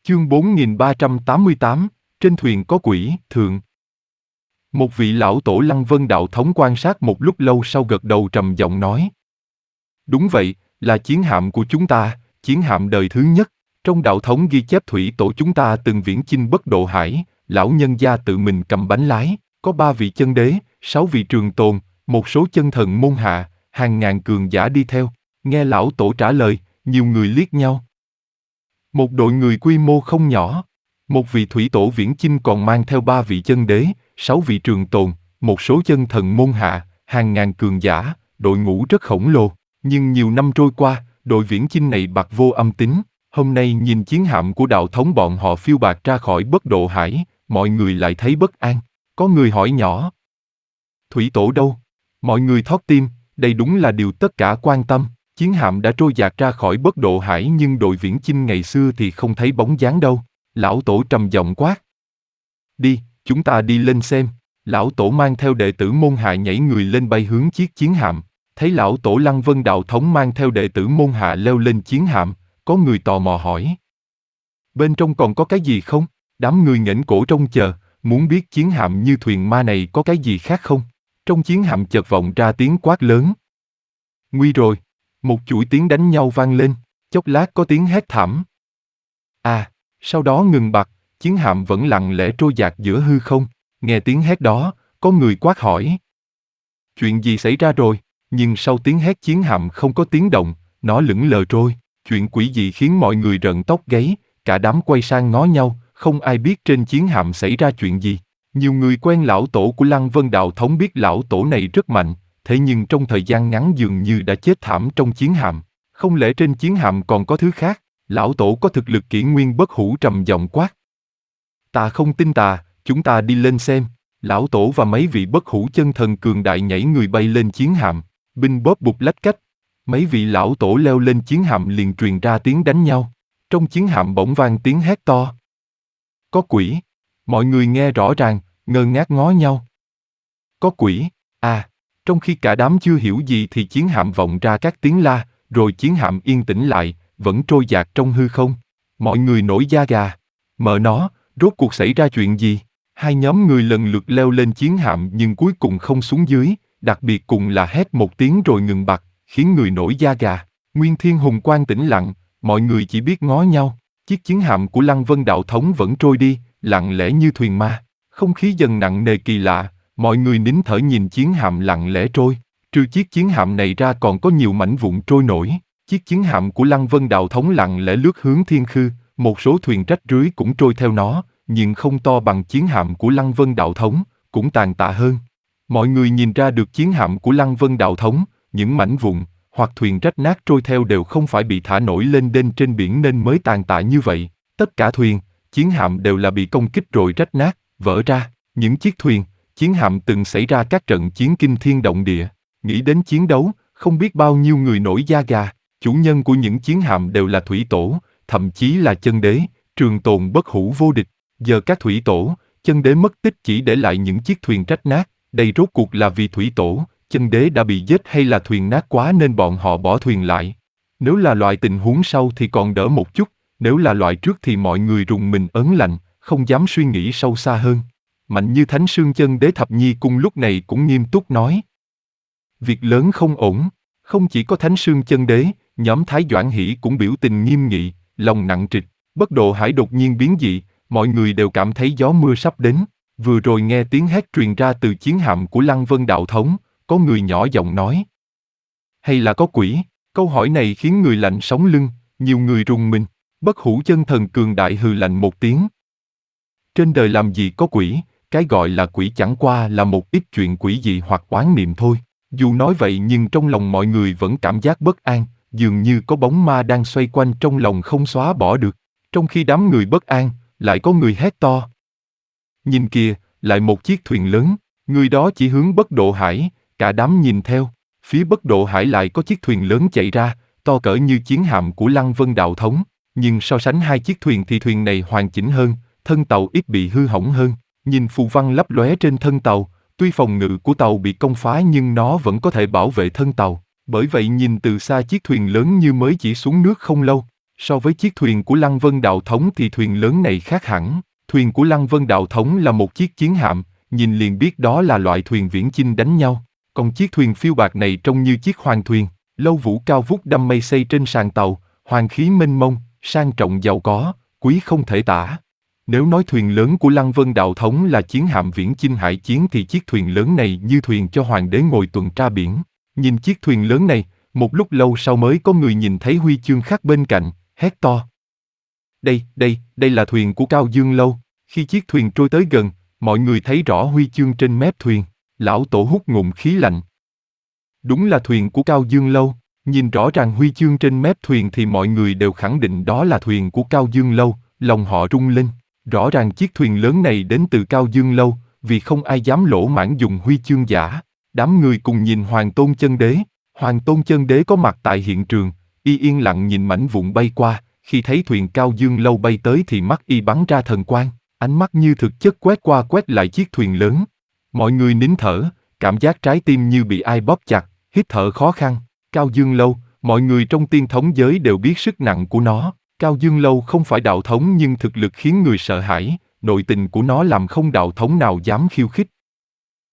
Chương 4388, trên thuyền có quỷ, thượng. Một vị lão tổ Lăng Vân đạo thống quan sát một lúc lâu sau gật đầu trầm giọng nói. Đúng vậy, là chiến hạm của chúng ta, chiến hạm đời thứ nhất. Trong đạo thống ghi chép thủy tổ chúng ta từng viễn chinh bất độ hải, lão nhân gia tự mình cầm bánh lái, có 3 vị chân đế, 6 vị trường tồn, một số chân thần môn hạ, hàng ngàn cường giả đi theo. Nghe lão tổ trả lời, nhiều người liếc nhau. Một đội người quy mô không nhỏ. Một vị thủy tổ viễn chinh còn mang theo 3 vị chân đế, 6 vị trường tồn, một số chân thần môn hạ, hàng ngàn cường giả, đội ngũ rất khổng lồ. Nhưng nhiều năm trôi qua, đội viễn chinh này bạc vô âm tín. Hôm nay nhìn chiến hạm của đạo thống bọn họ phiêu bạt ra khỏi bất độ hải, mọi người lại thấy bất an. Có người hỏi nhỏ. Thủy tổ đâu? Mọi người thót tim, đây đúng là điều tất cả quan tâm. Chiến hạm đã trôi dạt ra khỏi bất độ hải nhưng đội viễn chinh ngày xưa thì không thấy bóng dáng đâu. Lão tổ trầm giọng quát. Đi, chúng ta đi lên xem. Lão tổ mang theo đệ tử môn hạ nhảy người lên bay hướng chiếc chiến hạm. Thấy lão tổ Lăng Vân đạo thống mang theo đệ tử môn hạ leo lên chiến hạm, có người tò mò hỏi. Bên trong còn có cái gì không? Đám người nghển cổ trông chờ, muốn biết chiến hạm như thuyền ma này có cái gì khác không? Trong chiến hạm chợt vọng ra tiếng quát lớn. Nguy rồi! Một chuỗi tiếng đánh nhau vang lên, chốc lát có tiếng hét thảm. Sau đó ngừng bặt, chiến hạm vẫn lặng lẽ trôi dạt giữa hư không. Nghe tiếng hét đó, có người quát hỏi. Chuyện gì xảy ra rồi? Nhưng sau tiếng hét chiến hạm không có tiếng động, nó lững lờ trôi. Chuyện quỷ dị khiến mọi người rợn tóc gáy, cả đám quay sang ngó nhau, không ai biết trên chiến hạm xảy ra chuyện gì. Nhiều người quen lão tổ của Lăng Vân đạo thống biết lão tổ này rất mạnh, thế nhưng trong thời gian ngắn dường như đã chết thảm trong chiến hạm. Không lẽ trên chiến hạm còn có thứ khác? Lão tổ có thực lực kỷ nguyên bất hủ trầm giọng quát. Ta không tin tà, chúng ta đi lên xem. Lão tổ và mấy vị bất hủ chân thần cường đại nhảy người bay lên chiến hạm, binh bóp bụp lách cách. Mấy vị lão tổ leo lên chiến hạm liền truyền ra tiếng đánh nhau. Trong chiến hạm bỗng vang tiếng hét to. Có quỷ! Mọi người nghe rõ ràng, ngơ ngác ngó nhau. Có quỷ! Trong khi cả đám chưa hiểu gì thì chiến hạm vọng ra các tiếng la, rồi chiến hạm yên tĩnh lại, vẫn trôi dạt trong hư không. Mọi người nổi da gà. Mợ nó, rốt cuộc xảy ra chuyện gì? Hai nhóm người lần lượt leo lên chiến hạm nhưng cuối cùng không xuống dưới, đặc biệt cùng là hét một tiếng rồi ngừng bặt, khiến người nổi da gà. Nguyên Thiên Hùng Quang tĩnh lặng, mọi người chỉ biết ngó nhau. Chiếc chiến hạm của Lăng Vân đạo thống vẫn trôi đi, lặng lẽ như thuyền ma. Không khí dần nặng nề kỳ lạ, mọi người nín thở nhìn chiến hạm lặng lẽ trôi. Trừ chiếc chiến hạm này ra còn có nhiều mảnh vụn trôi nổi. Chiếc chiến hạm của Lăng Vân đạo thống lặng lẽ lướt hướng thiên khư, một số thuyền rách rưới cũng trôi theo nó, nhưng không to bằng chiến hạm của Lăng Vân đạo thống, cũng tàn tạ hơn. Mọi người nhìn ra được chiến hạm của Lăng Vân đạo thống, những mảnh vụn hoặc thuyền rách nát trôi theo đều không phải bị thả nổi lên đên trên biển nên mới tàn tạ như vậy. Tất cả thuyền, chiến hạm đều là bị công kích rồi rách nát, vỡ ra. Những chiếc thuyền, chiến hạm từng xảy ra các trận chiến kinh thiên động địa. Nghĩ đến chiến đấu, không biết bao nhiêu người nổi da gà. Chủ nhân của những chiến hạm đều là thủy tổ, thậm chí là chân đế, trường tồn bất hủ vô địch. Giờ các thủy tổ, chân đế mất tích chỉ để lại những chiếc thuyền rách nát. Đây rốt cuộc là vì thủy tổ, chân đế đã bị giết hay là thuyền nát quá nên bọn họ bỏ thuyền lại? Nếu là loại tình huống sau thì còn đỡ một chút, nếu là loại trước thì mọi người rùng mình ớn lạnh, không dám suy nghĩ sâu xa hơn. Mạnh như Thánh Sương chân đế Thập Nhi Cung lúc này cũng nghiêm túc nói. Việc lớn không ổn, không chỉ có Thánh Sương chân đế, nhóm Thái Doãn Hỷ cũng biểu tình nghiêm nghị, lòng nặng trịch. Bất độ hải đột nhiên biến dị, mọi người đều cảm thấy gió mưa sắp đến. Vừa rồi nghe tiếng hét truyền ra từ chiến hạm của Lăng Vân đạo thống, có người nhỏ giọng nói. Hay là có quỷ? Câu hỏi này khiến người lạnh sống lưng, nhiều người rùng mình. Bất hủ chân thần cường đại hừ lạnh một tiếng. Trên đời làm gì có quỷ, cái gọi là quỷ chẳng qua là một ít chuyện quỷ dị hoặc oán niệm thôi. Dù nói vậy nhưng trong lòng mọi người vẫn cảm giác bất an, dường như có bóng ma đang xoay quanh trong lòng không xóa bỏ được. Trong khi đám người bất an, lại có người hét to. Nhìn kìa, lại một chiếc thuyền lớn, người đó chỉ hướng bất độ hải, cả đám nhìn theo. Phía bất độ hải lại có chiếc thuyền lớn chạy ra, to cỡ như chiến hạm của Lăng Vân đạo thống. Nhưng so sánh hai chiếc thuyền thì thuyền này hoàn chỉnh hơn, thân tàu ít bị hư hỏng hơn. Nhìn phù văn lấp lóe trên thân tàu, tuy phòng ngự của tàu bị công phá nhưng nó vẫn có thể bảo vệ thân tàu. Bởi vậy nhìn từ xa chiếc thuyền lớn như mới chỉ xuống nước không lâu. So với chiếc thuyền của Lăng Vân Đạo Thống thì thuyền lớn này khác hẳn. Thuyền của Lăng Vân Đạo Thống là một chiếc chiến hạm, nhìn liền biết đó là loại thuyền viễn chinh đánh nhau. Còn chiếc thuyền phiêu bạc này trông như chiếc hoàng thuyền, lâu vũ cao vút đâm mây xây trên sàn tàu, hoàng khí mênh mông, sang trọng giàu có, quý không thể tả. Nếu nói thuyền lớn của Lăng Vân Đạo Thống là chiến hạm viễn chinh hải chiến thì chiếc thuyền lớn này như thuyền cho hoàng đế ngồi tuần tra biển. Nhìn chiếc thuyền lớn này, một lúc lâu sau mới có người nhìn thấy huy chương khắc bên cạnh, hét to. Đây là thuyền của Cao Dương Lâu. Khi chiếc thuyền trôi tới gần, mọi người thấy rõ huy chương trên mép thuyền. Lão Tổ hút ngụm khí lạnh. Đúng là thuyền của Cao Dương Lâu. Nhìn rõ ràng huy chương trên mép thuyền thì mọi người đều khẳng định đó là thuyền của Cao Dương Lâu, lòng họ rung lên. Rõ ràng chiếc thuyền lớn này đến từ Cao Dương Lâu, vì không ai dám lỗ mãng dùng huy chương giả. Đám người cùng nhìn Hoàng Tôn Chân Đế. Hoàng Tôn Chân Đế có mặt tại hiện trường, y yên lặng nhìn mảnh vụn bay qua, khi thấy thuyền Cao Dương Lâu bay tới thì mắt y bắn ra thần quang, ánh mắt như thực chất quét qua quét lại chiếc thuyền lớn. Mọi người nín thở, cảm giác trái tim như bị ai bóp chặt, hít thở khó khăn. Cao Dương Lâu, mọi người trong tiên thống giới đều biết sức nặng của nó. Cao Dương Lâu không phải đạo thống nhưng thực lực khiến người sợ hãi, nội tình của nó làm không đạo thống nào dám khiêu khích.